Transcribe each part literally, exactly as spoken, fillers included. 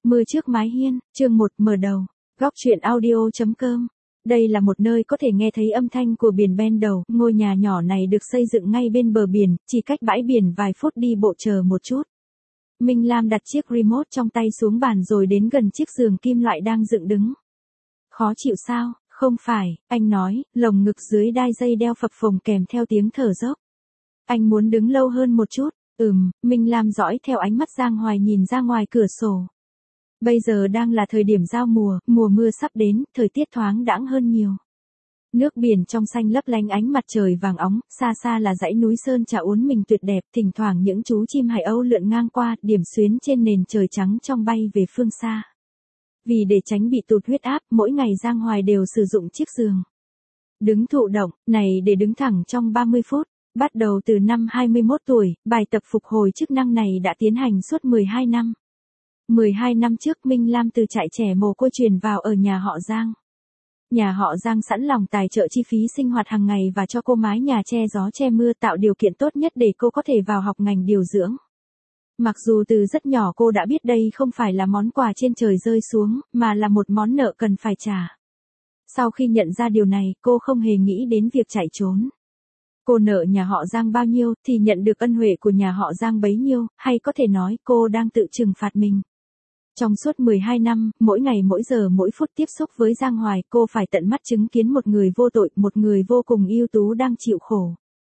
Mưa trước mái hiên, chương một mở đầu. Góc truyện audio chấm com. Đây là một nơi có thể nghe thấy âm thanh của biển Ben Đầu. Ngôi nhà nhỏ này được xây dựng ngay bên bờ biển, chỉ cách bãi biển vài phút đi bộ chờ một chút. Minh Lam đặt chiếc remote trong tay xuống bàn rồi đến gần chiếc giường kim loại đang dựng đứng. Khó chịu sao? Không phải, anh nói, lồng ngực dưới đai dây đeo phập phồng kèm theo tiếng thở dốc. Anh muốn đứng lâu hơn một chút. Ừm, Minh Lam dõi theo ánh mắt Giang Hoài nhìn ra ngoài cửa sổ. Bây giờ đang là thời điểm giao mùa, mùa mưa sắp đến, thời tiết thoáng đãng hơn nhiều. Nước biển trong xanh lấp lánh ánh mặt trời vàng óng, xa xa là dãy núi sơn trà uốn mình tuyệt đẹp, thỉnh thoảng những chú chim hải âu lượn ngang qua, điểm xuyến trên nền trời trắng trong bay về phương xa. Vì để tránh bị tụt huyết áp, mỗi ngày Giang Hoài đều sử dụng chiếc giường đứng thụ động này để đứng thẳng trong ba mươi phút. Bắt đầu từ năm hai mươi mốt tuổi, bài tập phục hồi chức năng này đã tiến hành suốt mười hai năm. mười hai năm trước Minh Lam từ trại trẻ mồ côi truyền vào ở nhà họ Giang. Nhà họ Giang sẵn lòng tài trợ chi phí sinh hoạt hàng ngày và cho cô mái nhà che gió che mưa, tạo điều kiện tốt nhất để cô có thể vào học ngành điều dưỡng. Mặc dù từ rất nhỏ cô đã biết đây không phải là món quà trên trời rơi xuống, mà là một món nợ cần phải trả. Sau khi nhận ra điều này, cô không hề nghĩ đến việc chạy trốn. Cô nợ nhà họ Giang bao nhiêu thì nhận được ân huệ của nhà họ Giang bấy nhiêu, hay có thể nói cô đang tự trừng phạt mình. Trong suốt mười hai năm, mỗi ngày mỗi giờ mỗi phút tiếp xúc với Giang Hoài, cô phải tận mắt chứng kiến một người vô tội, một người vô cùng ưu tú đang chịu khổ.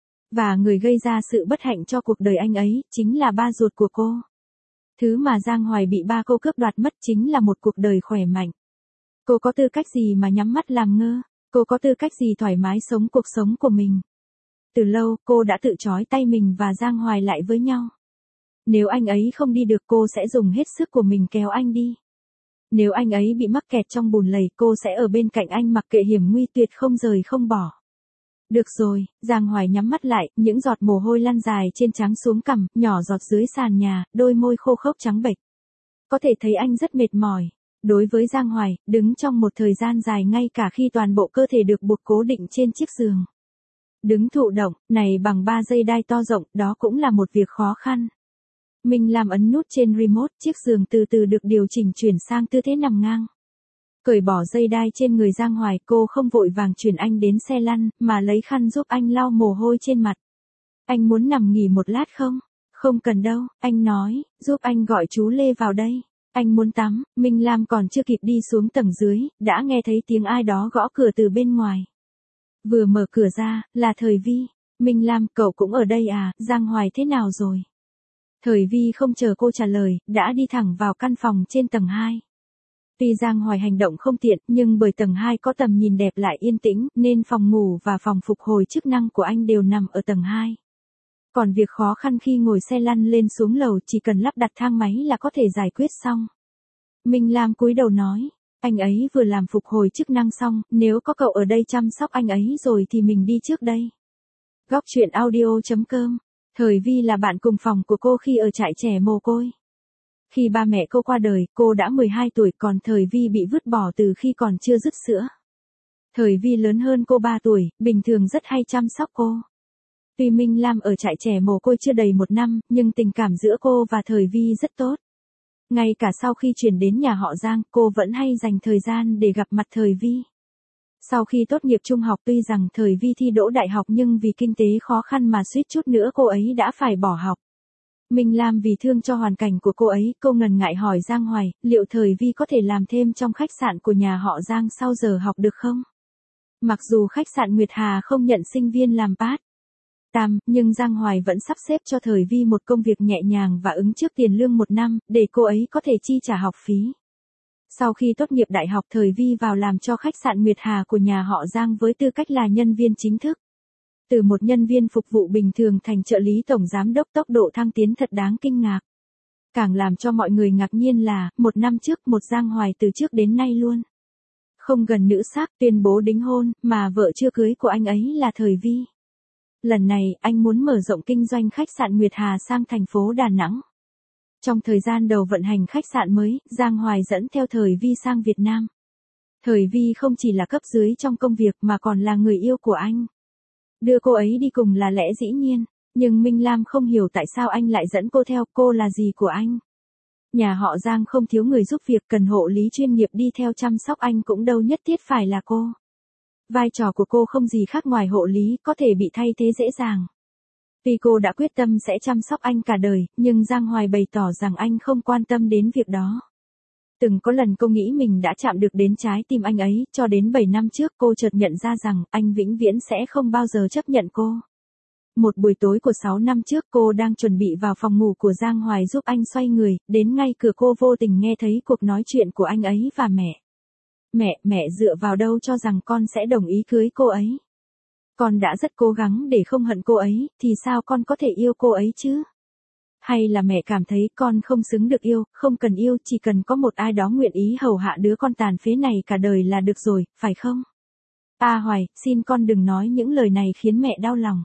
Và người gây ra sự bất hạnh cho cuộc đời anh ấy, chính là ba ruột của cô. Thứ mà Giang Hoài bị ba cô cướp đoạt mất chính là một cuộc đời khỏe mạnh. Cô có tư cách gì mà nhắm mắt làm ngơ? Cô có tư cách gì thoải mái sống cuộc sống của mình? Từ lâu, cô đã tự trói tay mình và Giang Hoài lại với nhau. Nếu anh ấy không đi được, cô sẽ dùng hết sức của mình kéo anh đi. Nếu anh ấy bị mắc kẹt trong bùn lầy, cô sẽ ở bên cạnh anh mặc kệ hiểm nguy, tuyệt không rời không bỏ. Được rồi, Giang Hoài nhắm mắt lại, những giọt mồ hôi lăn dài trên trán xuống cằm, nhỏ giọt dưới sàn nhà, đôi môi khô khốc trắng bệch. Có thể thấy anh rất mệt mỏi. Đối với Giang Hoài, đứng trong một thời gian dài ngay cả khi toàn bộ cơ thể được buộc cố định trên chiếc giường đứng thụ động này bằng ba dây đai to rộng, đó cũng là một việc khó khăn. Minh Lam ấn nút trên remote, chiếc giường từ từ được điều chỉnh chuyển sang tư thế nằm ngang. Cởi bỏ dây đai trên người Giang Hoài, cô không vội vàng chuyển anh đến xe lăn, mà lấy khăn giúp anh lau mồ hôi trên mặt. Anh muốn nằm nghỉ một lát không? Không cần đâu, anh nói, giúp anh gọi chú Lê vào đây. Anh muốn tắm. Minh Lam còn chưa kịp đi xuống tầng dưới, đã nghe thấy tiếng ai đó gõ cửa từ bên ngoài. Vừa mở cửa ra, là Thời Vi. Minh Lam, cậu cũng ở đây à, Giang Hoài thế nào rồi? Thời Vi không chờ cô trả lời, đã đi thẳng vào căn phòng trên tầng hai. Tuy Giang Hoài hành động không tiện, nhưng bởi tầng hai có tầm nhìn đẹp lại yên tĩnh, nên phòng ngủ và phòng phục hồi chức năng của anh đều nằm ở tầng hai. Còn việc khó khăn khi ngồi xe lăn lên xuống lầu chỉ cần lắp đặt thang máy là có thể giải quyết xong. Minh Lam cúi đầu nói. Anh ấy vừa làm phục hồi chức năng xong, nếu có cậu ở đây chăm sóc anh ấy rồi thì mình đi trước đây. Góc truyện audio chấm com. Thời Vi là bạn cùng phòng của cô khi ở trại trẻ mồ côi. Khi ba mẹ cô qua đời, cô đã mười hai tuổi, còn Thời Vi bị vứt bỏ từ khi còn chưa dứt sữa. Thời Vi lớn hơn cô ba tuổi, bình thường rất hay chăm sóc cô. Tuy Minh Lam ở trại trẻ mồ côi chưa đầy một năm, nhưng tình cảm giữa cô và Thời Vi rất tốt. Ngay cả sau khi chuyển đến nhà họ Giang, cô vẫn hay dành thời gian để gặp mặt Thời Vi. Sau khi tốt nghiệp trung học, tuy rằng Thời Vi thi đỗ đại học nhưng vì kinh tế khó khăn mà suýt chút nữa cô ấy đã phải bỏ học. Minh Lam vì thương cho hoàn cảnh của cô ấy, cô ngần ngại hỏi Giang Hoài, liệu Thời Vi có thể làm thêm trong khách sạn của nhà họ Giang sau giờ học được không? Mặc dù khách sạn Nguyệt Hà không nhận sinh viên làm part Tam, nhưng Giang Hoài vẫn sắp xếp cho Thời Vi một công việc nhẹ nhàng và ứng trước tiền lương một năm, để cô ấy có thể chi trả học phí. Sau khi tốt nghiệp đại học, Thời Vi vào làm cho khách sạn Nguyệt Hà của nhà họ Giang với tư cách là nhân viên chính thức. Từ một nhân viên phục vụ bình thường thành trợ lý tổng giám đốc, tốc độ thăng tiến thật đáng kinh ngạc. Càng làm cho mọi người ngạc nhiên là, một năm trước một Giang Hoài từ trước đến nay luôn không gần nữ sắc tuyên bố đính hôn, mà vợ chưa cưới của anh ấy là Thời Vi. Lần này, anh muốn mở rộng kinh doanh khách sạn Nguyệt Hà sang thành phố Đà Nẵng. Trong thời gian đầu vận hành khách sạn mới, Giang Hoài dẫn theo Thời Vi sang Việt Nam. Thời Vi không chỉ là cấp dưới trong công việc mà còn là người yêu của anh. Đưa cô ấy đi cùng là lẽ dĩ nhiên, nhưng Minh Lam không hiểu tại sao anh lại dẫn cô theo, cô là gì của anh. Nhà họ Giang không thiếu người giúp việc, cần hộ lý chuyên nghiệp đi theo chăm sóc anh cũng đâu nhất thiết phải là cô. Vai trò của cô không gì khác ngoài hộ lý, có thể bị thay thế dễ dàng. Tuy cô đã quyết tâm sẽ chăm sóc anh cả đời, nhưng Giang Hoài bày tỏ rằng anh không quan tâm đến việc đó. Từng có lần cô nghĩ mình đã chạm được đến trái tim anh ấy, cho đến bảy năm trước cô chợt nhận ra rằng anh vĩnh viễn sẽ không bao giờ chấp nhận cô. Một buổi tối của sáu năm trước cô đang chuẩn bị vào phòng ngủ của Giang Hoài giúp anh xoay người, đến ngay cửa cô vô tình nghe thấy cuộc nói chuyện của anh ấy và mẹ. Mẹ, mẹ dựa vào đâu cho rằng con sẽ đồng ý cưới cô ấy? Con đã rất cố gắng để không hận cô ấy, thì sao con có thể yêu cô ấy chứ? Hay là mẹ cảm thấy con không xứng được yêu, không cần yêu, chỉ cần có một ai đó nguyện ý hầu hạ đứa con tàn phế này cả đời là được rồi, phải không? A Hoài, xin con đừng nói những lời này khiến mẹ đau lòng.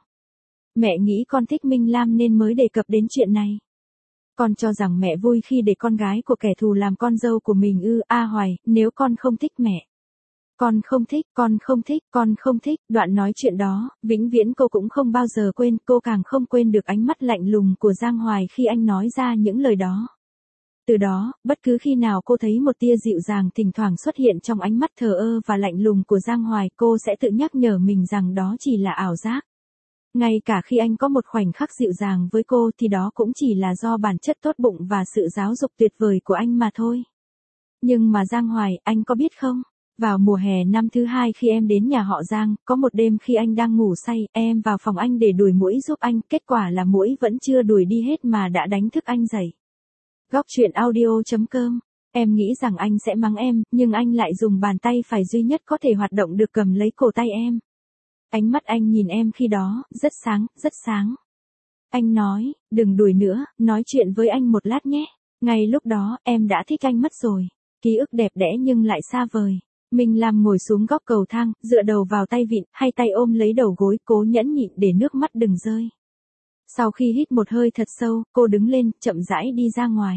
Mẹ nghĩ con thích Minh Lam nên mới đề cập đến chuyện này. Con cho rằng mẹ vui khi để con gái của kẻ thù làm con dâu của mình ư? A Hoài, nếu con không thích mẹ. Con không thích, con không thích, con không thích, đoạn nói chuyện đó, vĩnh viễn cô cũng không bao giờ quên, cô càng không quên được ánh mắt lạnh lùng của Giang Hoài khi anh nói ra những lời đó. Từ đó, bất cứ khi nào cô thấy một tia dịu dàng thỉnh thoảng xuất hiện trong ánh mắt thờ ơ và lạnh lùng của Giang Hoài, cô sẽ tự nhắc nhở mình rằng đó chỉ là ảo giác. Ngay cả khi anh có một khoảnh khắc dịu dàng với cô thì đó cũng chỉ là do bản chất tốt bụng và sự giáo dục tuyệt vời của anh mà thôi. Nhưng mà Giang Hoài, anh có biết không? Vào mùa hè năm thứ hai khi em đến nhà họ Giang, có một đêm khi anh đang ngủ say, em vào phòng anh để đuổi muỗi giúp anh, kết quả là muỗi vẫn chưa đuổi đi hết mà đã đánh thức anh dậy. Góc truyện audio chấm com. Em nghĩ rằng anh sẽ mắng em, nhưng anh lại dùng bàn tay phải duy nhất có thể hoạt động được cầm lấy cổ tay em. Ánh mắt anh nhìn em khi đó, rất sáng, rất sáng. Anh nói, đừng đuổi nữa, nói chuyện với anh một lát nhé. Ngay lúc đó, em đã thích anh mất rồi. Ký ức đẹp đẽ nhưng lại xa vời. Minh Lam ngồi xuống góc cầu thang, dựa đầu vào tay vịn, hay tay ôm lấy đầu gối, cố nhẫn nhịn để nước mắt đừng rơi. Sau khi hít một hơi thật sâu, cô đứng lên, chậm rãi đi ra ngoài.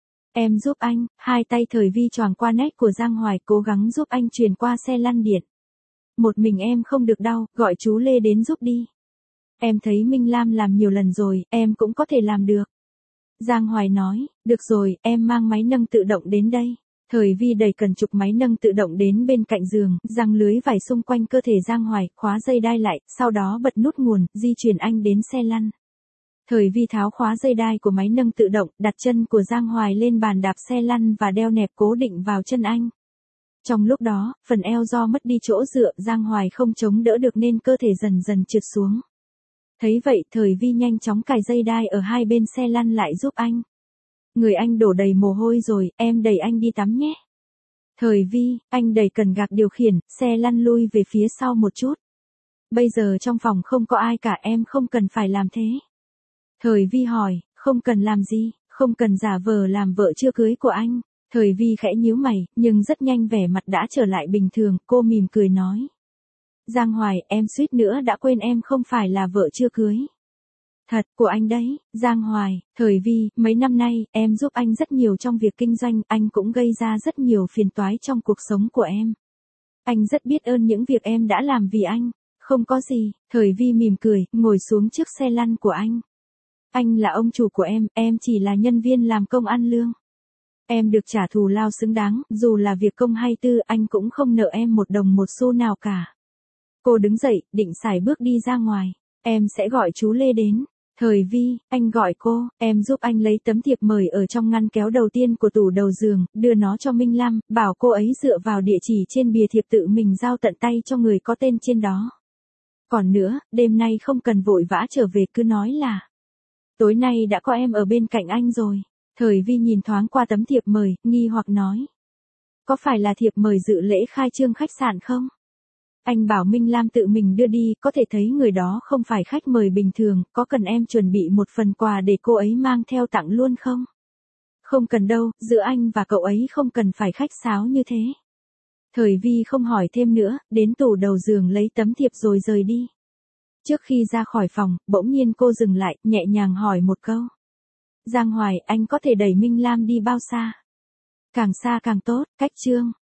Em giúp anh, hai tay Thời Vi choàng qua nách của Giang Hoài, cố gắng giúp anh truyền qua xe lăn điện. Một mình em không được đau, gọi chú Lê đến giúp đi. Em thấy Minh Lam làm nhiều lần rồi, em cũng có thể làm được. Giang Hoài nói, được rồi, em mang máy nâng tự động đến đây. Thời Vi đẩy cần trục máy nâng tự động đến bên cạnh giường, giăng lưới vải xung quanh cơ thể Giang Hoài, khóa dây đai lại, sau đó bật nút nguồn, di chuyển anh đến xe lăn. Thời Vi tháo khóa dây đai của máy nâng tự động, đặt chân của Giang Hoài lên bàn đạp xe lăn và đeo nẹp cố định vào chân anh. Trong lúc đó, phần eo do mất đi chỗ dựa, Giang Hoài không chống đỡ được nên cơ thể dần dần trượt xuống. Thấy vậy, Thời Vi nhanh chóng cài dây đai ở hai bên xe lăn lại giúp anh. Người anh đổ đầy mồ hôi rồi, em đẩy anh đi tắm nhé. Thời Vi, anh đẩy cần gạc điều khiển, xe lăn lui về phía sau một chút. Bây giờ trong phòng không có ai cả, em không cần phải làm thế. Thời Vi hỏi, không cần làm gì, không cần giả vờ làm vợ chưa cưới của anh. Thời Vi khẽ nhíu mày, nhưng rất nhanh vẻ mặt đã trở lại bình thường, cô mỉm cười nói. Giang Hoài, em suýt nữa đã quên em không phải là vợ chưa cưới. Thật, của anh đấy, Giang Hoài, Thời Vi, mấy năm nay, em giúp anh rất nhiều trong việc kinh doanh, anh cũng gây ra rất nhiều phiền toái trong cuộc sống của em. Anh rất biết ơn những việc em đã làm vì anh. Không có gì, Thời Vi mỉm cười, ngồi xuống chiếc xe lăn của anh. Anh là ông chủ của em, em chỉ là nhân viên làm công ăn lương. Em được trả thù lao xứng đáng, dù là việc công hay tư, anh cũng không nợ em một đồng một xu nào cả. Cô đứng dậy, định xài bước đi ra ngoài. Em sẽ gọi chú Lê đến. Thời Vi, anh gọi cô, em giúp anh lấy tấm thiệp mời ở trong ngăn kéo đầu tiên của tủ đầu giường, đưa nó cho Minh Lam, bảo cô ấy dựa vào địa chỉ trên bìa thiệp tự mình giao tận tay cho người có tên trên đó. Còn nữa, đêm nay không cần vội vã trở về, cứ nói là tối nay đã có em ở bên cạnh anh rồi. Thời Vi nhìn thoáng qua tấm thiệp mời, nghi hoặc nói. Có phải là thiệp mời dự lễ khai trương khách sạn không? Anh bảo Minh Lam tự mình đưa đi, có thể thấy người đó không phải khách mời bình thường, có cần em chuẩn bị một phần quà để cô ấy mang theo tặng luôn không? Không cần đâu, giữa anh và cậu ấy không cần phải khách sáo như thế. Thời Vi không hỏi thêm nữa, đến tủ đầu giường lấy tấm thiệp rồi rời đi. Trước khi ra khỏi phòng, bỗng nhiên cô dừng lại, nhẹ nhàng hỏi một câu. Giang Hoài, anh có thể đẩy Minh Lam đi bao xa? Càng xa càng tốt, cách chương.